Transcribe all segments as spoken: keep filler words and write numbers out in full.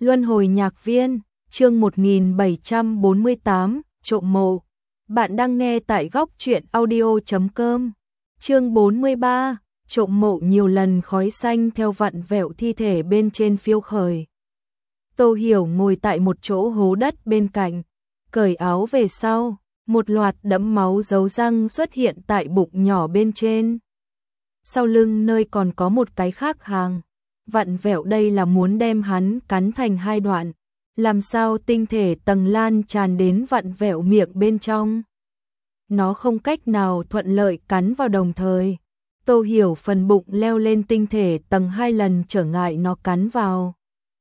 Luân hồi nhạc viên, chương một nghìn bảy trăm bốn mươi tám, trộm mộ. Bạn đang nghe tại góc truyện audio chấm com. Chương bốn mươi ba, trộm mộ. Nhiều lần khói xanh theo vặn vẹo thi thể bên trên phiêu khởi. Tô Hiểu ngồi tại một chỗ hố đất bên cạnh, cởi áo về sau, một loạt đẫm máu dấu răng xuất hiện tại bụng nhỏ bên trên. Sau lưng nơi còn có một cái khác hàng. Vặn vẹo đây là muốn đem hắn cắn thành hai đoạn, làm sao tinh thể tầng lan tràn đến vặn vẹo miệng bên trong. Nó không cách nào thuận lợi cắn vào đồng thời. Tô Hiểu phần bụng leo lên tinh thể tầng hai lần trở ngại nó cắn vào.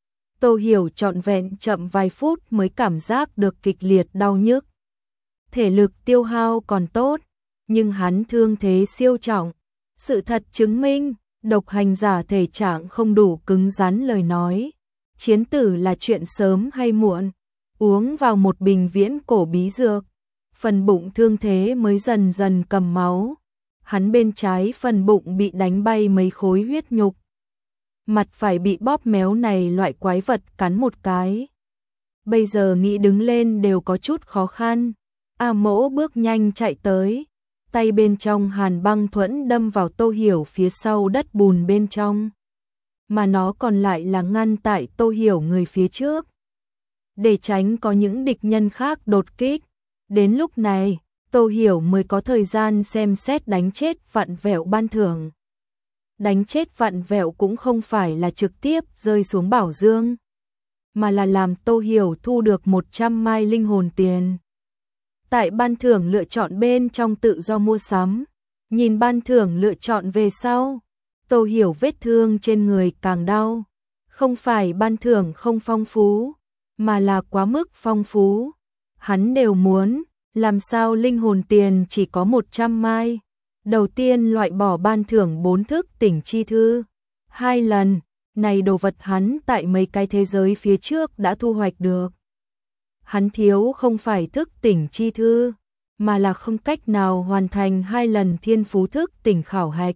Tô Hiểu trọn vẹn chậm vài phút mới cảm giác được kịch liệt đau nhức. Thể lực tiêu hao còn tốt, nhưng hắn thương thế siêu trọng. Sự thật chứng minh, độc hành giả thể trạng không đủ cứng rắn lời nói. Chiến tử là chuyện sớm hay muộn. Uống vào một bình viễn cổ bí dược, phần bụng thương thế mới dần dần cầm máu. Hắn bên trái phần bụng bị đánh bay mấy khối huyết nhục. Mặt phải bị bóp méo này loại quái vật cắn một cái. Bây giờ nghĩ đứng lên đều có chút khó khăn. A Mỗ bước nhanh chạy tới. Tay bên trong hàn băng thuẫn đâm vào Tô Hiểu phía sau đất bùn bên trong. Mà nó còn lại là ngăn tại Tô Hiểu người phía trước. Để tránh có những địch nhân khác đột kích. Đến lúc này, Tô Hiểu mới có thời gian xem xét đánh chết vặn vẹo ban thưởng. Đánh chết vặn vẹo cũng không phải là trực tiếp rơi xuống bảo dương, mà là làm Tô Hiểu thu được một trăm mai linh hồn tiền. Tại ban thưởng lựa chọn bên trong tự do mua sắm, nhìn ban thưởng lựa chọn về sau, Tô Hiểu vết thương trên người càng đau. Không phải ban thưởng không phong phú, mà là quá mức phong phú. Hắn đều muốn, làm sao linh hồn tiền chỉ có một trăm mai. Đầu tiên loại bỏ ban thưởng bốn thức tỉnh chi thư. Hai lần, này đồ vật hắn tại mấy cái thế giới phía trước đã thu hoạch được. Hắn thiếu không phải thức tỉnh chi thư, mà là không cách nào hoàn thành hai lần thiên phú thức tỉnh khảo hạch.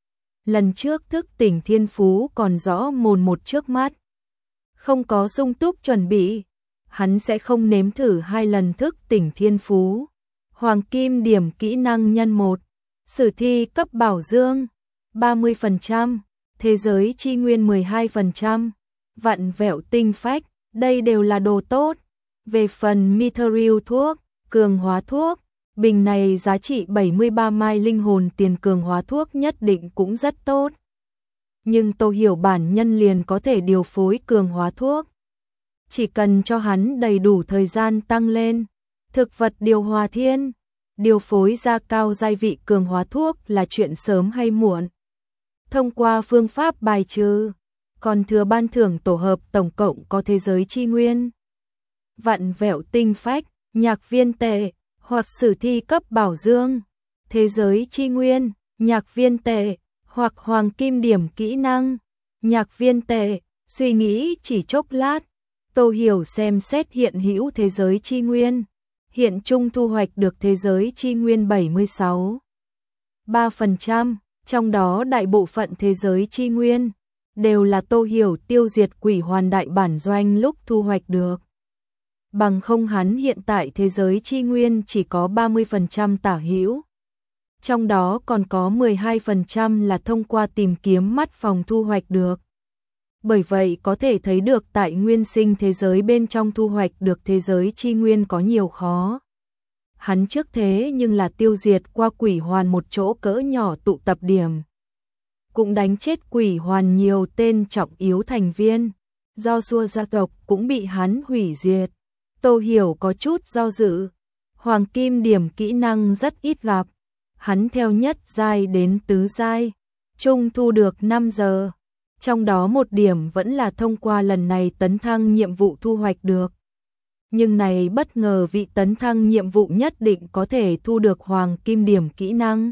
Lần trước thức tỉnh thiên phú còn rõ mồn một trước mắt. Không có sung túc chuẩn bị, hắn sẽ không nếm thử hai lần thức tỉnh thiên phú. Hoàng kim điểm kỹ năng nhân một, sử thi cấp bảo dương, ba mươi phần trăm, thế giới chi nguyên mười hai phần trăm, vặn vẹo tinh phách, đây đều là đồ tốt. Về phần mithril thuốc, cường hóa thuốc, bình này giá trị bảy mươi ba mai linh hồn tiền, cường hóa thuốc nhất định cũng rất tốt. Nhưng Tô Hiểu bản nhân liền có thể điều phối cường hóa thuốc. Chỉ cần cho hắn đầy đủ thời gian tăng lên. Thực vật điều hòa thiên, điều phối ra cao giai vị cường hóa thuốc là chuyện sớm hay muộn. Thông qua phương pháp bài trừ, còn thừa ban thưởng tổ hợp tổng cộng có thế giới chi nguyên, vặn vẹo tinh phách, nhạc viên tệ, hoặc sử thi cấp bảo dương, thế giới chi nguyên, nhạc viên tệ, hoặc hoàng kim điểm kỹ năng, nhạc viên tệ. Suy nghĩ chỉ chốc lát, Tô Hiểu xem xét hiện hữu thế giới chi nguyên. Hiện trung thu hoạch được thế giới chi nguyên bảy mươi sáu phẩy ba phần trăm, trong đó đại bộ phận thế giới chi nguyên đều là Tô Hiểu tiêu diệt quỷ hoàn đại bản doanh lúc thu hoạch được. Bằng không hắn hiện tại thế giới chi nguyên chỉ có ba mươi phần trăm tả hữu. Trong đó còn có mười hai phần trăm là thông qua tìm kiếm mắt phòng thu hoạch được. Bởi vậy có thể thấy được tại nguyên sinh thế giới bên trong thu hoạch được thế giới chi nguyên có nhiều khó. Hắn trước thế nhưng là tiêu diệt qua quỷ hoàn một chỗ cỡ nhỏ tụ tập điểm. Cũng đánh chết quỷ hoàn nhiều tên trọng yếu thành viên. Do xua gia tộc cũng bị hắn hủy diệt. Tô Hiểu có chút do dự. Hoàng kim điểm kỹ năng rất ít gặp. Hắn theo nhất giai đến tứ giai, chung thu được năm giờ. Trong đó một điểm vẫn là thông qua lần này tấn thăng nhiệm vụ thu hoạch được. Nhưng này bất ngờ vị tấn thăng nhiệm vụ nhất định có thể thu được hoàng kim điểm kỹ năng.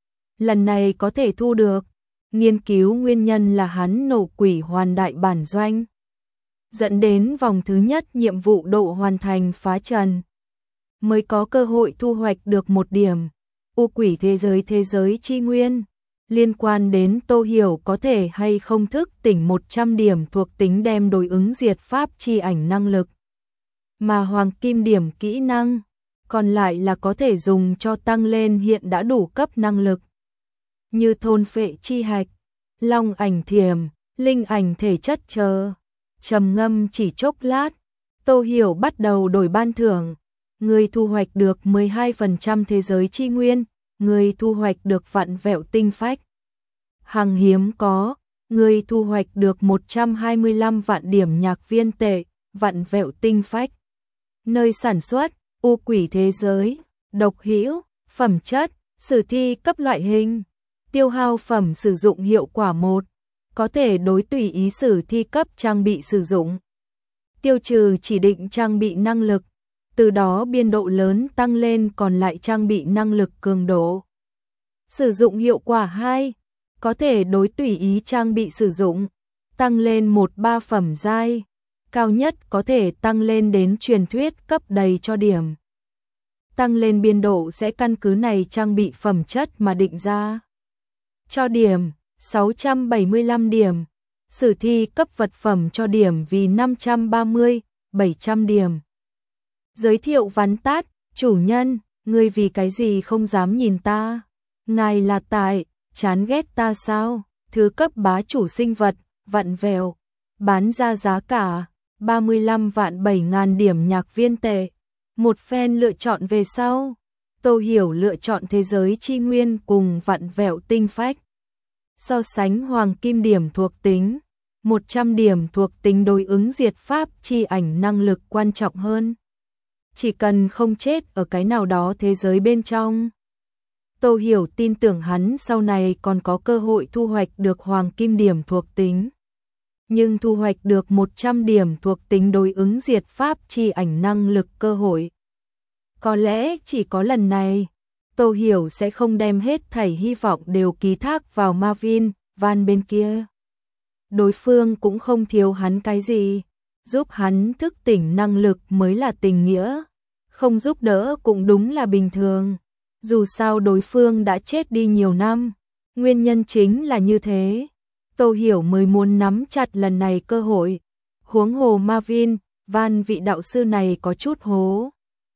Lần này có thể thu được, nghiên cứu nguyên nhân là hắn nổ quỷ hoàn đại bản doanh, dẫn đến vòng thứ nhất nhiệm vụ độ hoàn thành phá trần, mới có cơ hội thu hoạch được một điểm. U quỷ thế giới thế giới chi nguyên, Liên quan đến Tô Hiểu có thể hay không thức tỉnh một trăm điểm thuộc tính đem đối ứng diệt pháp chi ảnh năng lực. Mà hoàng kim điểm kỹ năng, còn lại là có thể dùng cho tăng lên hiện đã đủ cấp năng lực. Như thôn phệ chi hạch, long ảnh thiềm, linh ảnh thể chất chờ. Trầm ngâm chỉ chốc lát, Tô Hiểu bắt đầu đổi ban thưởng. Người thu hoạch được mười hai phần trăm thế giới chi nguyên, người thu hoạch được vạn vẹo tinh phách. Hàng hiếm có, người thu hoạch được một trăm hai mươi lăm vạn điểm nhạc viên tệ, vạn vẹo tinh phách. Nơi sản xuất, u quỷ thế giới, độc hữu, phẩm chất, sử thi cấp loại hình. Tiêu hao phẩm sử dụng hiệu quả một, có thể đối tùy ý sử thi cấp trang bị sử dụng. Tiêu trừ chỉ định trang bị năng lực, từ đó biên độ lớn tăng lên còn lại trang bị năng lực cường độ. Sử dụng hiệu quả hai, có thể đối tùy ý trang bị sử dụng, tăng lên một ba phẩm giai, cao nhất có thể tăng lên đến truyền thuyết cấp đầy cho điểm. Tăng lên biên độ sẽ căn cứ này trang bị phẩm chất mà định ra. Cho điểm, sáu trăm bảy mươi lăm điểm. Sử thi cấp vật phẩm cho điểm vì năm trăm ba mươi, bảy trăm điểm. Giới thiệu vắn tắt, chủ nhân, ngươi vì cái gì không dám nhìn ta? Ngài là tại, chán ghét ta sao? Thứ cấp bá chủ sinh vật, vặn vẹo, bán ra giá cả, ba mươi lăm vạn bảy ngàn điểm nhạc viên tệ. Một phen lựa chọn về sau, Tô Hiểu lựa chọn thế giới chi nguyên cùng vặn vẹo tinh phách. So sánh hoàng kim điểm thuộc tính, một trăm điểm thuộc tính đối ứng diệt pháp chi ảnh năng lực quan trọng hơn. Chỉ cần không chết ở cái nào đó thế giới bên trong. Tô Hiểu tin tưởng hắn sau này còn có cơ hội thu hoạch được hoàng kim điểm thuộc tính. Nhưng thu hoạch được một trăm điểm thuộc tính đối ứng diệt pháp chi ảnh năng lực cơ hội. Có lẽ chỉ có lần này, Tô Hiểu sẽ không đem hết thảy hy vọng đều ký thác vào Marvin, Van bên kia. Đối phương cũng không thiếu hắn cái gì, giúp hắn thức tỉnh năng lực mới là tình nghĩa, không giúp đỡ cũng đúng là bình thường. Dù sao đối phương đã chết đi nhiều năm, nguyên nhân chính là như thế. Tô Hiểu mới muốn nắm chặt lần này cơ hội, huống hồ Marvin, Van vị đạo sư này có chút hố.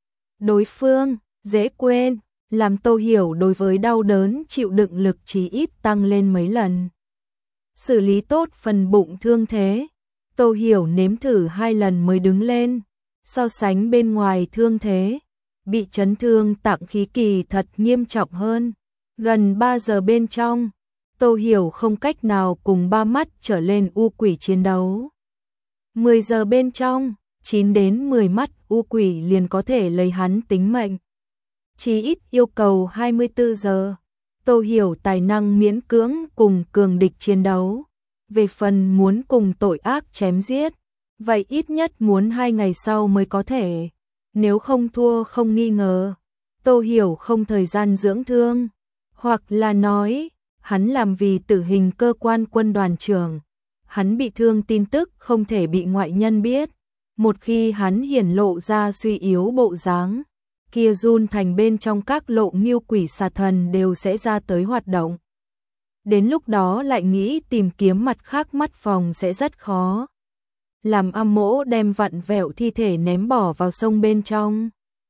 Đối phương, dễ quên, làm Tô Hiểu đối với đau đớn chịu đựng lực chí ít tăng lên mấy lần. Xử lý tốt phần bụng thương thế, Tô Hiểu nếm thử hai lần mới đứng lên, so sánh bên ngoài thương thế, bị chấn thương tạng khí kỳ thật nghiêm trọng hơn. Gần ba giờ bên trong, Tô Hiểu không cách nào cùng ba mắt trở lên u quỷ chiến đấu. mười giờ bên trong, chín đến mười mắt u quỷ liền có thể lấy hắn tính mệnh. Chỉ ít yêu cầu hai mươi tư giờ. Tô Hiểu tài năng miễn cưỡng cùng cường địch chiến đấu. Về phần muốn cùng tội ác chém giết, vậy ít nhất muốn hai ngày sau mới có thể. Nếu không thua không nghi ngờ, Tô Hiểu không thời gian dưỡng thương. Hoặc là nói, hắn làm vì tử hình cơ quan quân đoàn trưởng. Hắn bị thương tin tức không thể bị ngoại nhân biết. Một khi hắn hiển lộ ra suy yếu bộ dáng, kia run thành bên trong các lộ nghiêu quỷ xà thần đều sẽ ra tới hoạt động. Đến lúc đó lại nghĩ tìm kiếm mặt khác mắt phòng sẽ rất khó. Làm âm mỗ đem vặn vẹo thi thể ném bỏ vào sông bên trong.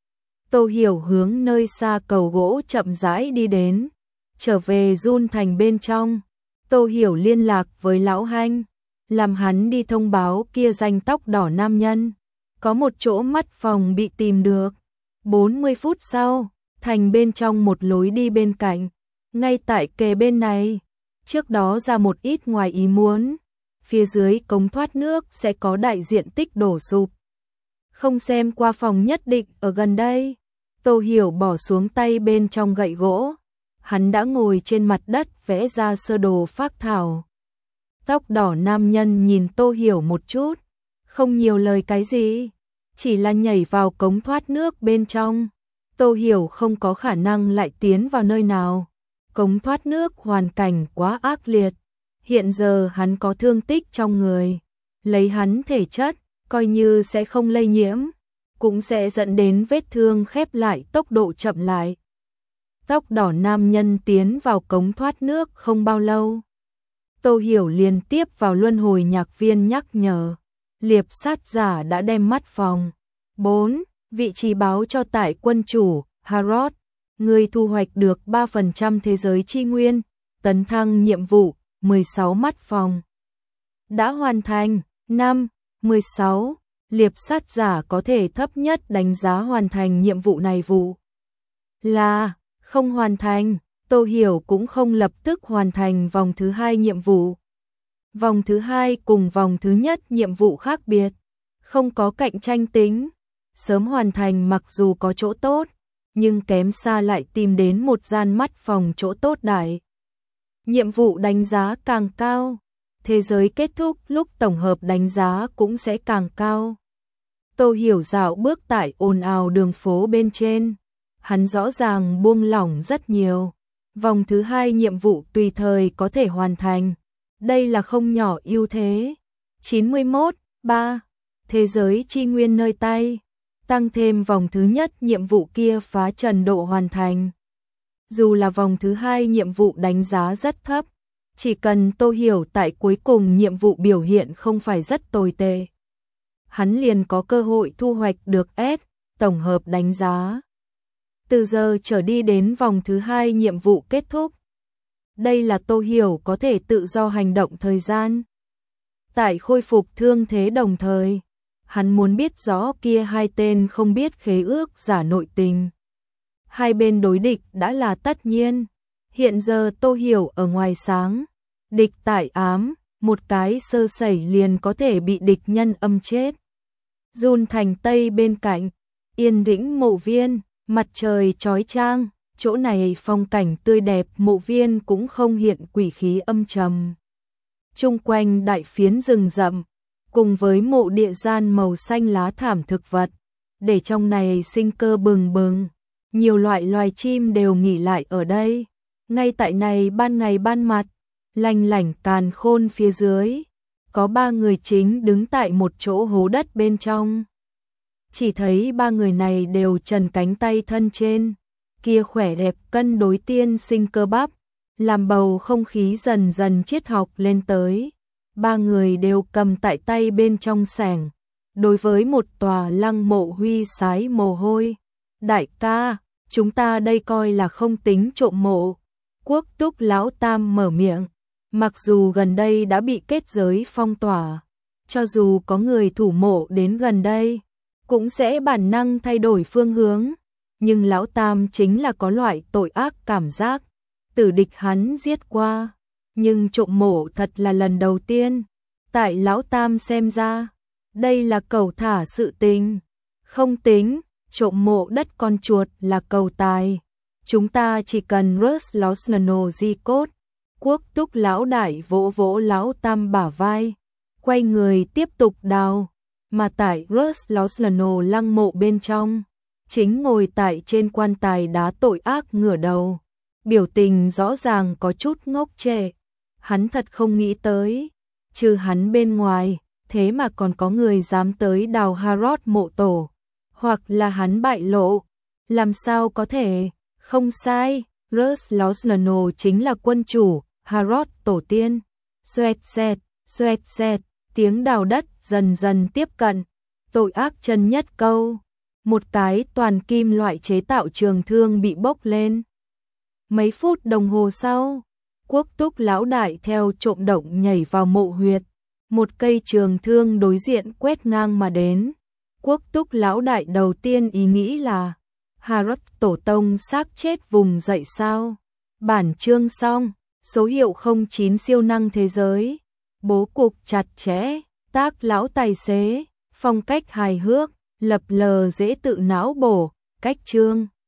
Tô Hiểu hướng nơi xa cầu gỗ chậm rãi đi đến. Trở về run thành bên trong, Tô Hiểu liên lạc với lão Hanh, làm hắn đi thông báo kia danh tóc đỏ nam nhân. Có một chỗ mắt phòng bị tìm được. bốn mươi phút sau, thành bên trong một lối đi bên cạnh, ngay tại kề bên này. Trước đó ra một ít ngoài ý muốn, phía dưới cống thoát nước sẽ có đại diện tích đổ sụp. Không xem qua phòng nhất định ở gần đây. Tô Hiểu bỏ xuống tay bên trong gậy gỗ. Hắn đã ngồi trên mặt đất vẽ ra sơ đồ phác thảo. Tóc đỏ nam nhân nhìn Tô Hiểu một chút, không nhiều lời cái gì, chỉ là nhảy vào cống thoát nước bên trong. Tô Hiểu không có khả năng lại tiến vào nơi nào. Cống thoát nước hoàn cảnh quá ác liệt. Hiện giờ hắn có thương tích trong người. Lấy hắn thể chất, coi như sẽ không lây nhiễm, cũng sẽ dẫn đến vết thương khép lại tốc độ chậm lại. tóc đỏ nam nhân tiến vào cống thoát nước không bao lâu. Tô Hiểu liên tiếp vào luân hồi nhạc viên nhắc nhở. Liệp sát giả đã đem mắt phòng. bốn. Vị trí báo cho tại quân chủ, Harrod. Người thu hoạch được ba phần trăm thế giới chi nguyên. Tấn thăng nhiệm vụ, mười sáu mắt phòng. Đã hoàn thành. năm. mười sáu. Liệp sát giả có thể thấp nhất đánh giá hoàn thành nhiệm vụ này vụ là không hoàn thành. Tô Hiểu cũng không lập tức hoàn thành vòng thứ hai nhiệm vụ. Vòng thứ hai cùng vòng thứ nhất nhiệm vụ khác biệt, không có cạnh tranh tính. Sớm hoàn thành mặc dù có chỗ tốt, nhưng kém xa lại tìm đến một gian mắt phòng chỗ tốt đại. Nhiệm vụ đánh giá càng cao, thế giới kết thúc lúc tổng hợp đánh giá cũng sẽ càng cao. Tô Hiểu dạo bước tại ồn ào đường phố bên trên, hắn rõ ràng buông lỏng rất nhiều. Vòng thứ hai nhiệm vụ tùy thời có thể hoàn thành, đây là không nhỏ ưu thế. chín mươi mốt. ba. Thế giới chi nguyên nơi tay, tăng thêm vòng thứ nhất nhiệm vụ kia phá trần độ hoàn thành. Dù là vòng thứ hai nhiệm vụ đánh giá rất thấp, chỉ cần Tô Hiểu tại cuối cùng nhiệm vụ biểu hiện không phải rất tồi tệ, hắn liền có cơ hội thu hoạch được S, tổng hợp đánh giá. Từ giờ trở đi đến vòng thứ hai nhiệm vụ kết thúc. Đây là Tô Hiểu có thể tự do hành động thời gian. Tại khôi phục thương thế đồng thời, hắn muốn biết rõ kia hai tên không biết khế ước giả nội tình. Hai bên đối địch đã là tất nhiên. Hiện giờ Tô Hiểu ở ngoài sáng, địch tại ám, một cái sơ sẩy liền có thể bị địch nhân âm chết. Run thành Tây bên cạnh, yên tĩnh mộ viên, mặt trời chói chang, chỗ này phong cảnh tươi đẹp, mộ viên cũng không hiện quỷ khí âm trầm. Chung quanh đại phiến rừng rậm, cùng với mộ địa gian màu xanh lá thảm thực vật, để trong này sinh cơ bừng bừng. Nhiều loại loài chim đều nghỉ lại ở đây. Ngay tại này ban ngày ban mặt, lanh lảnh càn khôn phía dưới, có ba người chính đứng tại một chỗ hố đất bên trong. Chỉ thấy ba người này đều trần cánh tay thân trên, kia khỏe đẹp cân đối tiên sinh cơ bắp, làm bầu không khí dần dần triết học lên tới. Ba người đều cầm tại tay bên trong sẻng, đối với một tòa lăng mộ huy sái mồ hôi. Đại ca, chúng ta đây coi là không tính trộm mộ. Quốc Túc lão tam mở miệng, mặc dù gần đây đã bị kết giới phong tỏa, cho dù có người thủ mộ đến gần đây, cũng sẽ bản năng thay đổi phương hướng, nhưng lão tam chính là có loại tội ác cảm giác, tử địch hắn giết qua, nhưng trộm mộ thật là lần đầu tiên. Tại lão tam xem ra, đây là cầu thả sự tình, không tính, trộm mộ đất con chuột là cầu tài. Chúng ta chỉ cần Rus Losnano di cốt. Quốc Túc lão đại vỗ vỗ lão tam bả vai, quay người tiếp tục đào, mà tại Rus Losnano lăng mộ bên trong, chính ngồi tại trên quan tài đá tội ác ngửa đầu, biểu tình rõ ràng có chút ngốc trệ. Hắn thật không nghĩ tới, trừ hắn bên ngoài, thế mà còn có người dám tới đào Harrod mộ tổ, hoặc là hắn bại lộ, làm sao có thể? Không sai, Rus Losnano chính là quân chủ, Harrod tổ tiên. Xoẹt xẹt, xoẹt xẹt, tiếng đào đất dần dần tiếp cận, tội ác chân nhất câu. Một cái toàn kim loại chế tạo trường thương bị bốc lên. Mấy phút đồng hồ sau, Quốc Túc lão đại theo trộm động nhảy vào mộ huyệt, một cây trường thương đối diện quét ngang mà đến. Quốc Túc lão đại đầu tiên ý nghĩ là Harrod tổ tông xác chết vùng dậy sao? Bản chương xong, số hiệu không chín siêu năng thế giới, bố cục chặt chẽ, tác lão tài xế, phong cách hài hước, lập lờ dễ tự não bổ, cách chương